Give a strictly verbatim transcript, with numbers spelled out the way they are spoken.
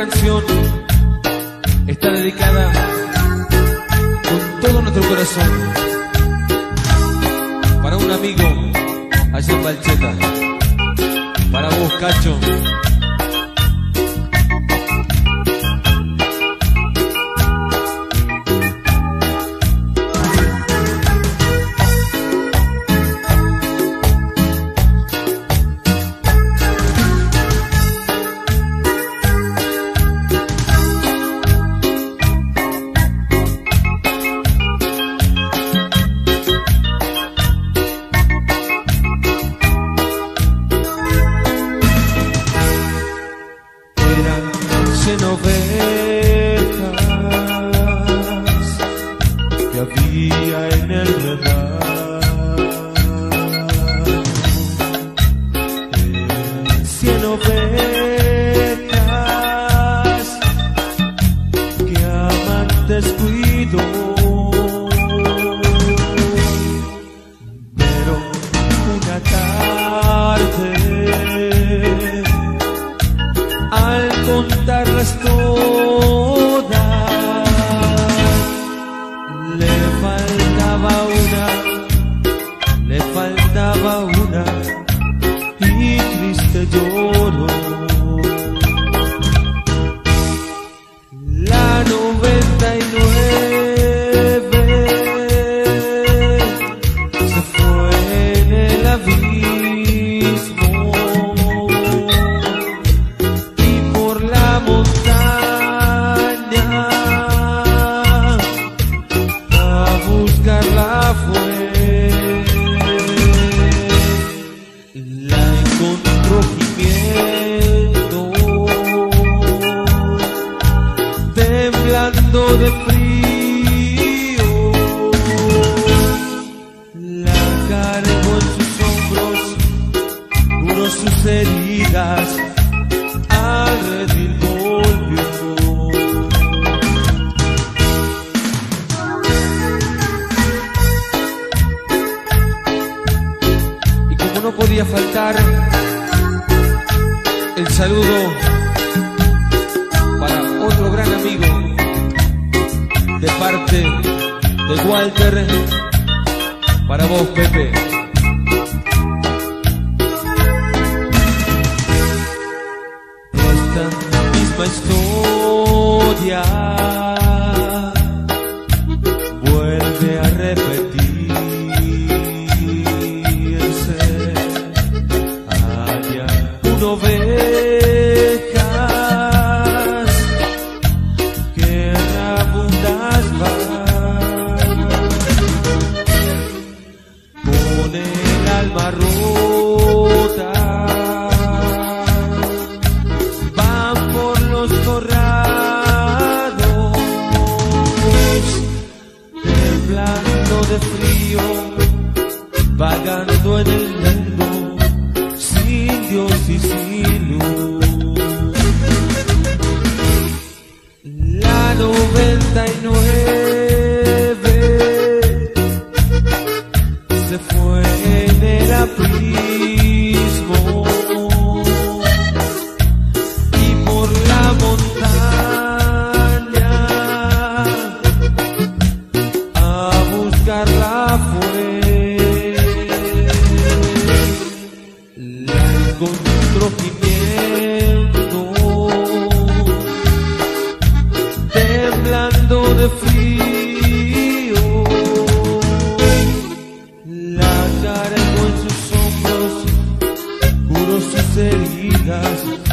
canción está dedicada con todo nuestro corazón para un amigo allá en Valcheta, para vos, Cacho. Cien ovejas que había en el rebaño, cien ovejas que aman descuido, pero una tarde al contarlas todas, le faltaba una, le faltaba una, y triste lloró. La noventa y nueve se fue en el abismo, la encontró gimiendo, temblando de frío, la cargó en sus hombros, curó sus heridas, al redil volvió. No podía faltar el saludo para otro gran amigo de parte de Walter, para vos, Pepe. Esta misma historia vuelve a repetir. Ovejas que rabundas van, con el alma rota, van por los corrados, temblando de frío, vagando en el mundo, sin Dios y sin luz. La noventa y nueve se fue en el abismo, y por la montaña a buscarla fue. Encontró gimiendo, temblando de frío, la cargó en sus hombros, curó sus heridas,